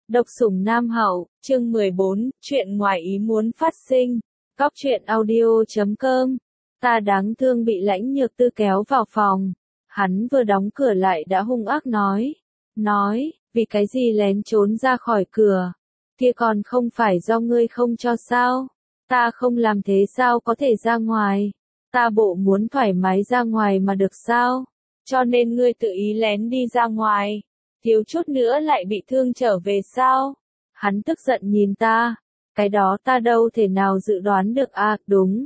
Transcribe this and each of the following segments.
Độc sủng Nam Hậu, chương 14, chuyện ngoài ý muốn phát sinh. Cóc truyện audio.com. Ta đáng thương bị Lãnh Nhược Tư kéo vào phòng. Hắn vừa đóng cửa lại đã hung ác nói, vì cái gì lén trốn ra khỏi cửa. Kia còn không phải do ngươi không cho sao? Ta không làm thế sao có thể ra ngoài? Ta bộ muốn thoải mái ra ngoài mà được sao? Cho nên ngươi tự ý lén đi ra ngoài. Thiếu chút nữa lại bị thương trở về sao? Hắn tức giận nhìn ta. Cái đó ta đâu thể nào dự đoán được à, đúng.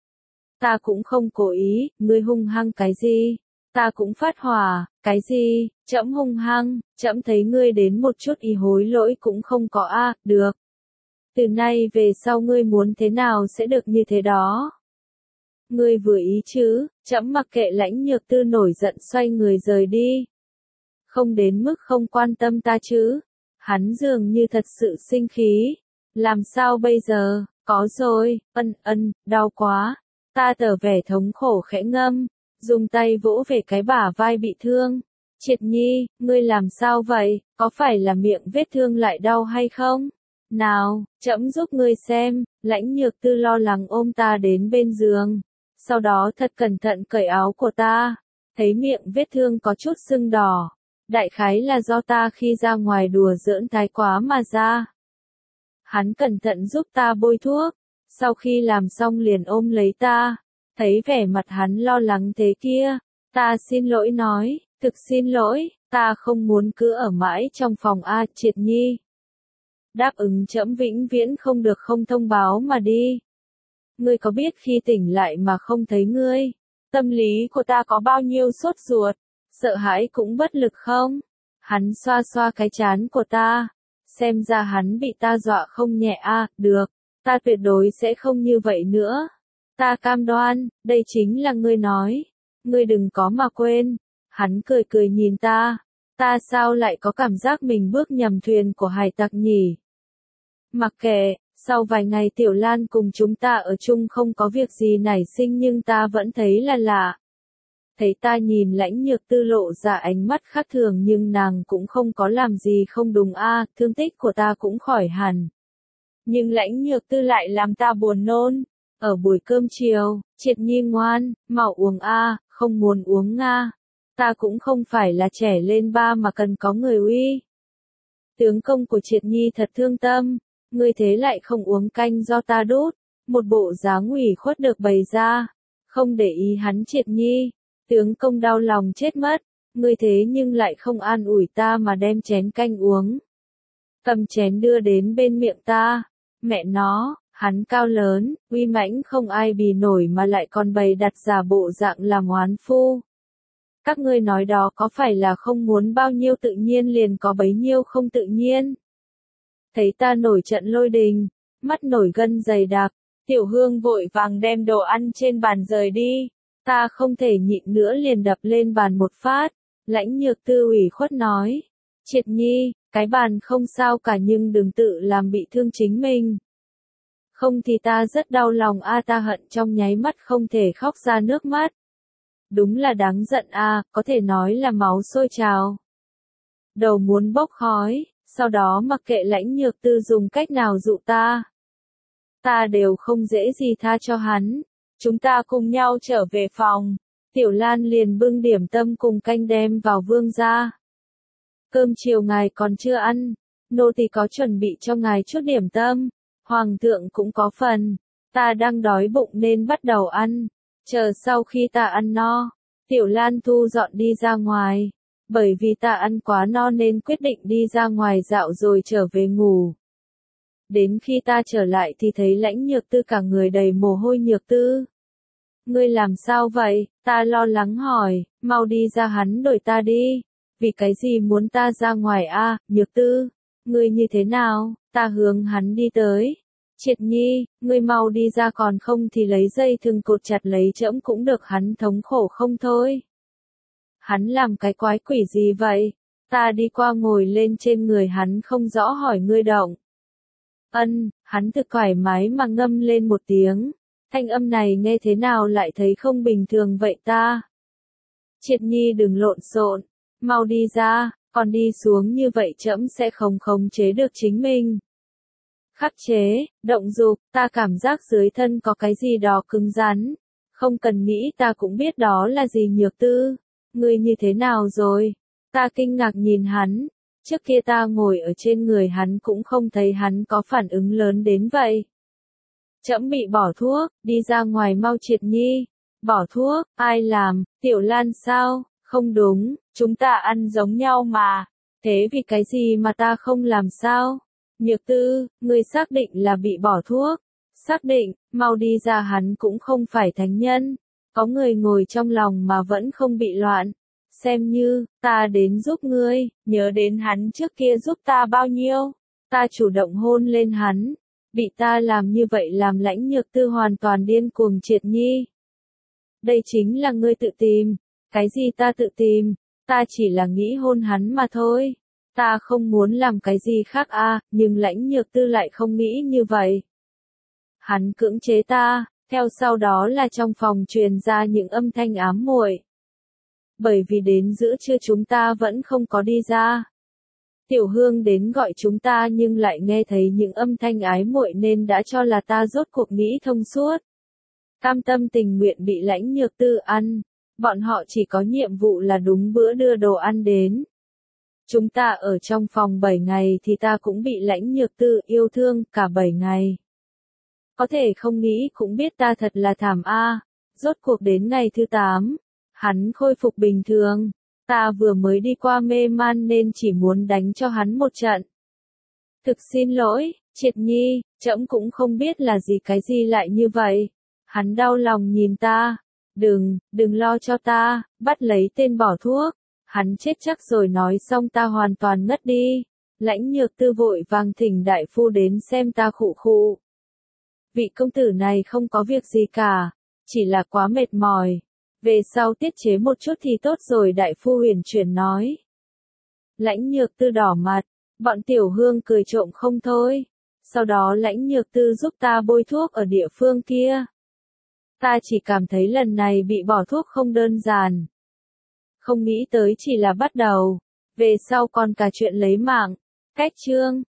Ta cũng không cố ý, ngươi hung hăng cái gì? Ta cũng phát hỏa, cái gì? Trẫm hung hăng, trẫm thấy ngươi đến một chút ý hối lỗi cũng không có à, được. Từ nay về sau ngươi muốn thế nào sẽ được như thế đó. Ngươi vừa ý chứ, trẫm mặc kệ. Lãnh Nhược Tư nổi giận xoay người rời đi. Không đến mức không quan tâm ta chứ. Hắn dường như thật sự sinh khí. Làm sao bây giờ? Có rồi, đau quá. Ta tỏ vẻ thống khổ khẽ ngâm, dùng tay vỗ về cái bả vai bị thương. Triệt Nhi, ngươi làm sao vậy? Có phải là miệng vết thương lại đau hay không? Nào, trẫm giúp ngươi xem. Lãnh Nhược Tư lo lắng ôm ta đến bên giường. Sau đó thật cẩn thận cởi áo của ta. Thấy miệng vết thương có chút sưng đỏ. Đại khái là do ta khi ra ngoài đùa giỡn thái quá mà ra. Hắn cẩn thận giúp ta bôi thuốc. Sau khi làm xong liền ôm lấy ta. Thấy vẻ mặt hắn lo lắng thế kia. Ta xin lỗi nói, thực xin lỗi, ta không muốn cứ ở mãi trong phòng A. Triệt Nhi. Đáp ứng trẫm vĩnh viễn không được không thông báo mà đi. Ngươi có biết khi tỉnh lại mà không thấy ngươi, tâm lý của ta có bao nhiêu sốt ruột, sợ hãi cũng bất lực không? Hắn xoa xoa cái trán của ta. Xem ra hắn bị ta dọa không nhẹ à, được, ta tuyệt đối sẽ không như vậy nữa. Ta cam đoan, đây chính là ngươi nói. Ngươi đừng có mà quên. Hắn cười cười nhìn ta. Ta sao lại có cảm giác mình bước nhầm thuyền của hải tặc nhỉ? Mặc kệ, sau vài ngày Tiểu Lan cùng chúng ta ở chung không có việc gì nảy sinh nhưng ta vẫn thấy là lạ. Thấy ta nhìn Lãnh Nhược Tư lộ ra ánh mắt khác thường nhưng nàng cũng không có làm gì không đúng a, thương tích của ta cũng khỏi hẳn. Nhưng Lãnh Nhược Tư lại làm ta buồn nôn. Ở buổi cơm chiều, Triệt Nhi ngoan, mau uống a, không muốn uống nga. Ta cũng không phải là trẻ lên ba mà cần có người uy. Tướng công của Triệt Nhi thật thương tâm, ngươi thế lại không uống canh do ta đút. Một bộ dáng ủy khuất được bày ra, không để ý hắn. Triệt Nhi, tướng công đau lòng chết mất, ngươi thế nhưng lại không an ủi ta mà đem chén canh uống. Cầm chén đưa đến bên miệng ta. Mẹ nó, hắn cao lớn, uy mãnh không ai bì nổi mà lại còn bày đặt giả bộ dạng làm oán phu. Các ngươi nói đó có phải là không muốn bao nhiêu tự nhiên liền có bấy nhiêu không tự nhiên? Thấy ta nổi trận lôi đình, mắt nổi gân dày đặc, Tiểu Hương vội vàng đem đồ ăn trên bàn rời đi. Ta không thể nhịn nữa liền đập lên bàn một phát. Lãnh Nhược Tư ủy khuất nói. Triệt Nhi, cái bàn không sao cả nhưng đừng tự làm bị thương chính mình. Không thì ta rất đau lòng a. Ta hận trong nháy mắt không thể khóc ra nước mắt. Đúng là đáng giận a, có thể nói là máu sôi trào. Đầu muốn bốc khói, sau đó mặc kệ Lãnh Nhược Tư dùng cách nào dụ ta. Ta đều không dễ gì tha cho hắn. Chúng ta cùng nhau trở về phòng. Tiểu Lan liền bưng điểm tâm cùng canh đem vào vương gia. Cơm chiều ngài còn chưa ăn. Nô tỳ có chuẩn bị cho ngài chút điểm tâm. Hoàng thượng cũng có phần. Ta đang đói bụng nên bắt đầu ăn. Chờ sau khi ta ăn no, Tiểu Lan thu dọn đi ra ngoài. Bởi vì ta ăn quá no nên quyết định đi ra ngoài dạo rồi trở về ngủ. Đến khi ta trở lại thì thấy Lãnh Nhược Tư cả người đầy mồ hôi. Nhược Tư, ngươi làm sao vậy? Ta lo lắng hỏi. Mau đi ra, hắn đuổi ta đi. Vì cái gì muốn ta ra ngoài a? Nhược Tư, ngươi như thế nào? Ta hướng hắn đi tới. Triệt Nhi, ngươi mau đi ra, còn không thì lấy dây thừng cột chặt lấy trẫm cũng được. Hắn thống khổ không thôi. Hắn làm cái quái quỷ gì vậy? Ta đi qua ngồi lên trên người hắn không rõ hỏi. Ngươi động. Hắn thực thoải mái mà ngâm lên một tiếng. Thanh âm này nghe thế nào lại thấy không bình thường vậy ta? Triệt Nhi đừng lộn xộn, mau đi ra, Còn đi xuống như vậy trẫm sẽ không khống chế được chính mình. Khắc chế, động dục, ta cảm giác dưới thân có cái gì đó cứng rắn. Không cần nghĩ ta cũng biết đó là gì Nhược Tư. Ngươi như thế nào rồi? Ta kinh ngạc nhìn hắn. Trước kia ta ngồi ở trên người hắn cũng không thấy hắn có phản ứng lớn đến vậy. Trẫm bị bỏ thuốc, đi ra ngoài mau Triệt Nhi. Bỏ thuốc, ai làm, Tiểu Lan sao? Không đúng, chúng ta ăn giống nhau mà. Thế vì cái gì mà ta không làm sao? Nhược Tư, ngươi xác định là bị bỏ thuốc. Xác định, mau đi ra hắn cũng không phải thánh nhân. Có người ngồi trong lòng mà vẫn không bị loạn. Xem như, ta đến giúp ngươi, nhớ đến hắn trước kia giúp ta bao nhiêu. Ta chủ động hôn lên hắn. Bị ta làm như vậy làm Lãnh Nhược Tư hoàn toàn điên cuồng Triệt Nhi. Đây chính là ngươi tự tìm. Cái gì ta tự tìm? Ta chỉ là nghĩ hôn hắn mà thôi. Ta không muốn làm cái gì khác nhưng Lãnh Nhược Tư lại không nghĩ như vậy. Hắn cưỡng chế ta, theo sau đó là trong phòng truyền ra những âm thanh ám muội. Bởi vì đến giữa trưa chúng ta vẫn không có đi ra. Tiểu Hương đến gọi chúng ta nhưng lại nghe thấy những âm thanh ái muội nên đã cho là ta rốt cuộc nghĩ thông suốt. Cam tâm tình nguyện bị Lãnh Nhược Tư ăn. Bọn họ chỉ có nhiệm vụ là đúng bữa đưa đồ ăn đến. Chúng ta ở trong phòng 7 ngày thì ta cũng bị Lãnh Nhược Tư yêu thương cả 7 ngày. Có thể không nghĩ cũng biết ta thật là thảm Rốt cuộc đến ngày thứ 8, hắn khôi phục bình thường. Ta vừa mới đi qua mê man nên chỉ muốn đánh cho hắn một trận. Thực xin lỗi, Triệt Nhi, trẫm cũng không biết là gì cái gì lại như vậy. Hắn đau lòng nhìn ta. Đừng lo cho ta, bắt lấy tên bỏ thuốc. Hắn chết chắc rồi nói xong ta hoàn toàn ngất đi. Lãnh Nhược Tư vội vàng thỉnh đại phu đến xem ta khụ khụ. Vị công tử này không có việc gì cả, chỉ là quá mệt mỏi. Về sau tiết chế một chút thì tốt rồi đại phu huyền chuyển nói. Lãnh Nhược Tư đỏ mặt, bọn Tiểu Hương cười trộm không thôi. Sau đó Lãnh Nhược Tư giúp ta bôi thuốc ở địa phương kia. Ta chỉ cảm thấy lần này bị bỏ thuốc không đơn giản. Không nghĩ tới chỉ là bắt đầu. Về sau còn cả chuyện lấy mạng. Cách chương.